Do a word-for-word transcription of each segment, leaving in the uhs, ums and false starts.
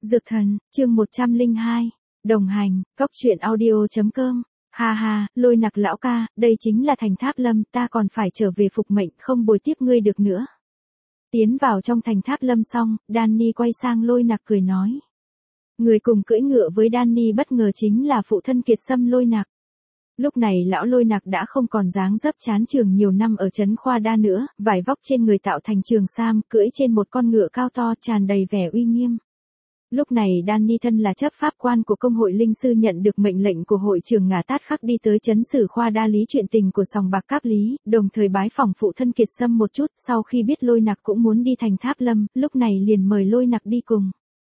Dược thần, chương một trăm lẻ hai, đồng hành, cốc truyện audio.com, ha ha, Lôi Nặc lão ca, đây chính là thành Tháp Lâm, ta còn phải trở về phục mệnh, không bồi tiếp ngươi được nữa. Tiến vào trong thành Tháp Lâm xong, Danny quay sang Lôi Nặc cười nói. Người cùng cưỡi ngựa với Danny bất ngờ chính là phụ thân Kiệt Sâm Lôi Nặc. Lúc này lão Lôi Nặc đã không còn dáng dấp chán trường nhiều năm ở trấn Khoa Đa nữa, vải vóc trên người tạo thành trường sam, cưỡi trên một con ngựa cao to tràn đầy vẻ uy nghiêm. Lúc này Danny thân là chấp pháp quan của công hội linh sư nhận được mệnh lệnh của hội trưởng Ngả Tát Khắc đi tới trấn Sử Khoa Đa lý chuyện tình của sòng bạc Cáp Lý, đồng thời bái phỏng phụ thân Kiệt Sâm một chút, sau khi biết Lôi Nặc cũng muốn đi thành Tháp Lâm, lúc này liền mời Lôi Nặc đi cùng.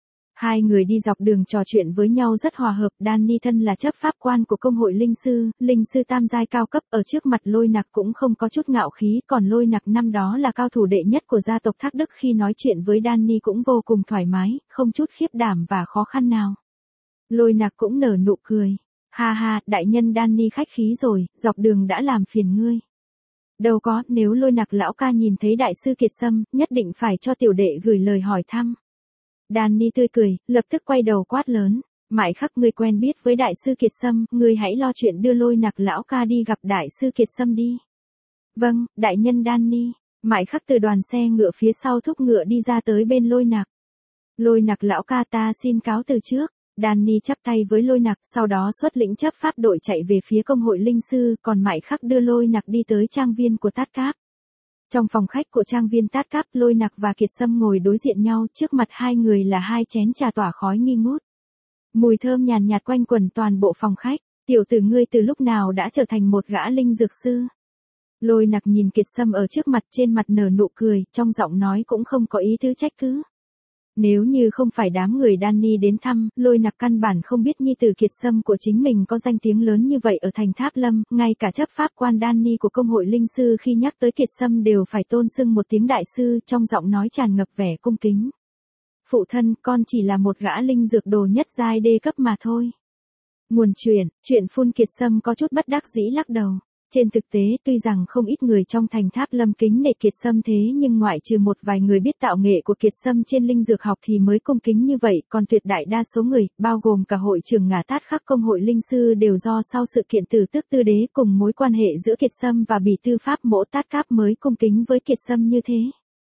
Hai người đi dọc đường trò chuyện với nhau rất hòa hợp, Danny thân là chấp pháp quan của công hội linh sư, linh sư tam giai cao cấp, ở trước mặt Lôi Nặc cũng không có chút ngạo khí, còn Lôi Nặc năm đó là cao thủ đệ nhất của gia tộc Thác Đức, khi nói chuyện với Danny cũng vô cùng thoải mái, không chút khiếp đảm và khó khăn nào. Lôi Nặc cũng nở nụ cười, ha ha, đại nhân Danny khách khí rồi, dọc đường đã làm phiền ngươi. Đâu có, nếu Lôi Nặc lão ca nhìn thấy đại sư Kiệt Sâm, nhất định phải cho tiểu đệ gửi lời hỏi thăm. Danny tươi cười, lập tức quay đầu quát lớn, Mại Khắc, ngươi quen biết với đại sư Kiệt Sâm, ngươi hãy lo chuyện đưa Lôi Nặc lão ca đi gặp đại sư Kiệt Sâm đi. Vâng, đại nhân Danny. Mại Khắc từ đoàn xe ngựa phía sau thúc ngựa đi ra tới bên Lôi Nặc. Lôi Nặc lão ca, ta xin cáo từ trước. Danny chắp tay với Lôi Nặc, sau đó xuất lĩnh chấp pháp đội chạy về phía công hội linh sư, còn Mại Khắc đưa Lôi Nặc đi tới trang viên của Tát Cáp. Trong phòng khách của trang viên Tát Cáp, Lôi Nặc và Kiệt Sâm ngồi đối diện nhau, trước mặt hai người là hai chén trà tỏa khói nghi ngút. Mùi thơm nhàn nhạt quanh quẩn toàn bộ phòng khách, tiểu tử ngươi từ lúc nào đã trở thành một gã linh dược sư. Lôi Nặc nhìn Kiệt Sâm ở trước mặt, trên mặt nở nụ cười, trong giọng nói cũng không có ý tứ trách cứ. Nếu như không phải đám người Danny đến thăm, Lôi Nặc căn bản không biết nhi tử Kiệt Sâm của chính mình có danh tiếng lớn như vậy ở thành Tháp Lâm, ngay cả chấp pháp quan Danny của công hội linh sư khi nhắc tới Kiệt Sâm đều phải tôn xưng một tiếng đại sư, trong giọng nói tràn ngập vẻ cung kính. Phụ thân, con chỉ là một gã linh dược đồ nhất giai đê cấp mà thôi. Nguồn chuyện, chuyện phun Kiệt Sâm có chút bất đắc dĩ lắc đầu. Trên thực tế, tuy rằng không ít người trong thành Tháp Lâm kính nể Kiệt Sâm thế nhưng ngoại trừ một vài người biết tạo nghệ của Kiệt Sâm trên linh dược học thì mới cung kính như vậy, còn tuyệt đại đa số người, bao gồm cả hội trưởng Ngả Tát Khắc công hội linh sư đều do sau sự kiện Tử Tước Tư Đế cùng mối quan hệ giữa Kiệt Sâm và Bỉ Tư Pháp Mỗ Tát Cáp mới cung kính với Kiệt Sâm như thế.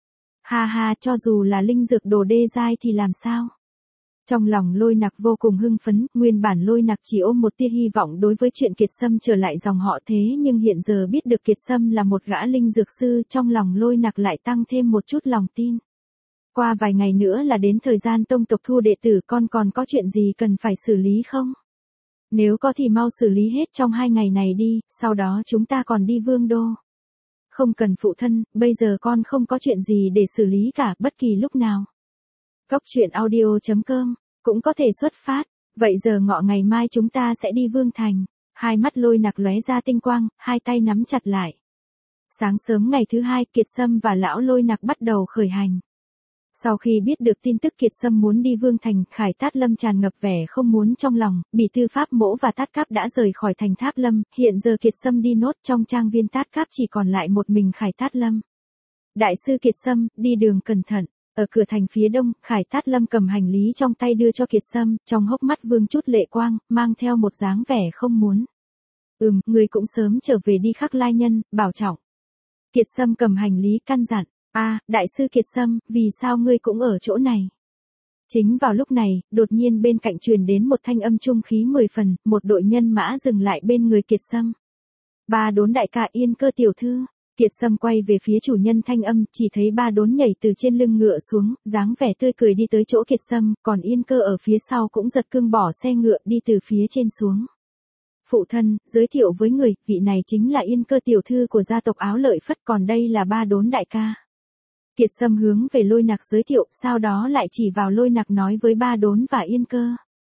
Ha ha, cho dù là linh dược đồ đê giai thì làm sao? Trong lòng Lôi Nặc vô cùng hưng phấn, nguyên bản Lôi Nặc chỉ ôm một tia hy vọng đối với chuyện Kiệt Sâm trở lại dòng họ thế nhưng hiện giờ biết được Kiệt Sâm là một gã linh dược sư, trong lòng Lôi Nặc lại tăng thêm một chút lòng tin. Qua vài ngày nữa là đến thời gian tông tộc thu đệ tử, con còn có chuyện gì cần phải xử lý không? Nếu có thì mau xử lý hết trong hai ngày này đi, sau đó chúng ta còn đi Vương Đô. Không cần phụ thân, bây giờ con không có chuyện gì để xử lý cả, bất kỳ lúc nào. Cốc truyện audio.com, cũng có thể xuất phát, vậy giờ ngọ ngày mai chúng ta sẽ đi Vương Thành. Hai mắt Lôi Nặc lóe ra tinh quang, hai tay nắm chặt lại. Sáng sớm ngày thứ hai, Kiệt Sâm và lão Lôi Nặc bắt đầu khởi hành. Sau khi biết được tin tức Kiệt Sâm muốn đi Vương Thành, Khải Tát Lâm tràn ngập vẻ không muốn trong lòng, Bỉ Tư Pháp Mỗ và Tát Cáp đã rời khỏi thành Tháp Lâm, hiện giờ Kiệt Sâm đi nốt trong trang viên Tát Cáp chỉ còn lại một mình Khải Tát Lâm. Đại sư Kiệt Sâm, đi đường cẩn thận. Ở cửa thành phía đông, Khải Tát Lâm cầm hành lý trong tay đưa cho Kiệt Sâm, trong hốc mắt vương chút lệ quang, mang theo một dáng vẻ không muốn. Ừm, ngươi cũng sớm trở về đi Khắc Lai Nhân, bảo trọng. Kiệt Sâm cầm hành lý căn dặn, a, à, đại sư Kiệt Sâm, vì sao ngươi cũng ở chỗ này? Chính vào lúc này, đột nhiên bên cạnh truyền đến một thanh âm trung khí mười phần, một đội nhân mã dừng lại bên người Kiệt Sâm. Ba Đốn đại ca, Yên Cơ tiểu thư. Kiệt Sâm quay về phía chủ nhân thanh âm, chỉ thấy Ba Đốn nhảy từ trên lưng ngựa xuống, dáng vẻ tươi cười đi tới chỗ Kiệt Sâm, còn Yên Cơ ở phía sau cũng giật cương bỏ xe ngựa đi từ phía trên xuống. Phụ thân, giới thiệu với người, vị này chính là Yên Cơ tiểu thư của gia tộc Áo Lợi Phất, còn đây là Ba Đốn đại ca. Kiệt Sâm hướng về Lôi Nặc giới thiệu, sau đó lại chỉ vào Lôi Nặc nói với Ba Đốn và Yên Cơ.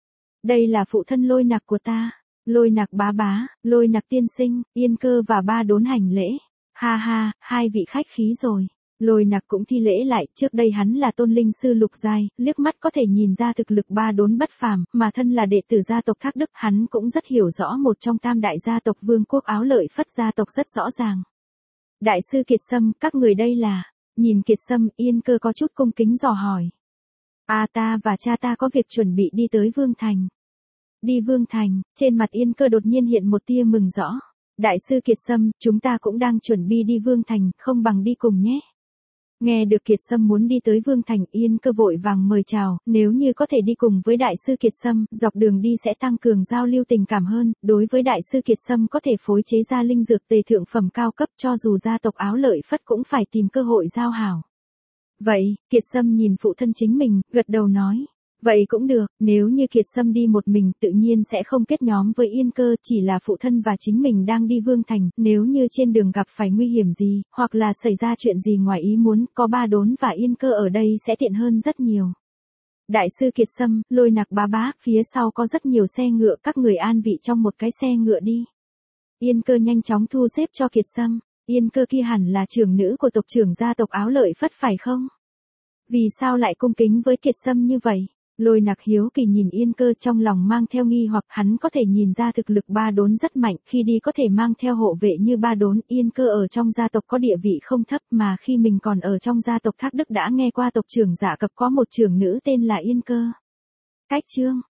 Đây là phụ thân Lôi Nặc của ta. Lôi Nặc bá bá, Lôi Nặc tiên sinh, Yên Cơ và Ba Đốn hành lễ. Ha ha, hai vị khách khí rồi. Lôi Nặc cũng thi lễ lại, trước đây hắn là tôn linh sư lục giai, liếc mắt có thể nhìn ra thực lực Ba Đốn bất phàm, mà thân là đệ tử gia tộc Thác Đức, hắn cũng rất hiểu rõ một trong tam đại gia tộc Vương quốc Áo Lợi Phất gia tộc rất rõ ràng. Đại sư Kiệt Sâm, các người đây là? Nhìn Kiệt Sâm, Yên Cơ có chút cung kính dò hỏi. À ta và cha ta có việc chuẩn bị đi tới Vương Thành. Đi Vương Thành, trên mặt Yên Cơ đột nhiên hiện một tia mừng rõ. Đại sư Kiệt Sâm, chúng ta cũng đang chuẩn bị đi Vương Thành, không bằng đi cùng nhé. Nghe được Kiệt Sâm muốn đi tới Vương Thành, Yên Cơ vội vàng mời chào, nếu như có thể đi cùng với Đại sư Kiệt Sâm, dọc đường đi sẽ tăng cường giao lưu tình cảm hơn, đối với Đại sư Kiệt Sâm có thể phối chế ra linh dược tề thượng phẩm cao cấp, cho dù gia tộc Áo Lợi Phất cũng phải tìm cơ hội giao hảo. Vậy, Kiệt Sâm nhìn phụ thân chính mình, gật đầu nói. Vậy cũng được, nếu như Kiệt Sâm đi một mình tự nhiên sẽ không kết nhóm với Yên Cơ, chỉ là phụ thân và chính mình đang đi Vương Thành, nếu như trên đường gặp phải nguy hiểm gì, hoặc là xảy ra chuyện gì ngoài ý muốn, có Ba Đốn và Yên Cơ ở đây sẽ tiện hơn rất nhiều. Đại sư Kiệt Sâm, Lôi Nặc bá bá, phía sau có rất nhiều xe ngựa, các người an vị trong một cái xe ngựa đi. Yên Cơ nhanh chóng thu xếp cho Kiệt Sâm. Yên Cơ kia hẳn là trưởng nữ của tộc trưởng gia tộc Áo Lợi Phất phải không? Vì sao lại cung kính với Kiệt Sâm như vậy? Lôi Nặc hiếu kỳ nhìn Yên Cơ, trong lòng mang theo nghi hoặc, hắn có thể nhìn ra thực lực Ba Đốn rất mạnh, khi đi có thể mang theo hộ vệ như Ba Đốn. Yên Cơ ở trong gia tộc có địa vị không thấp, mà khi mình còn ở trong gia tộc Thác Đức đã nghe qua tộc trưởng Dạ Cập có một trưởng nữ tên là Yên Cơ. Cách chương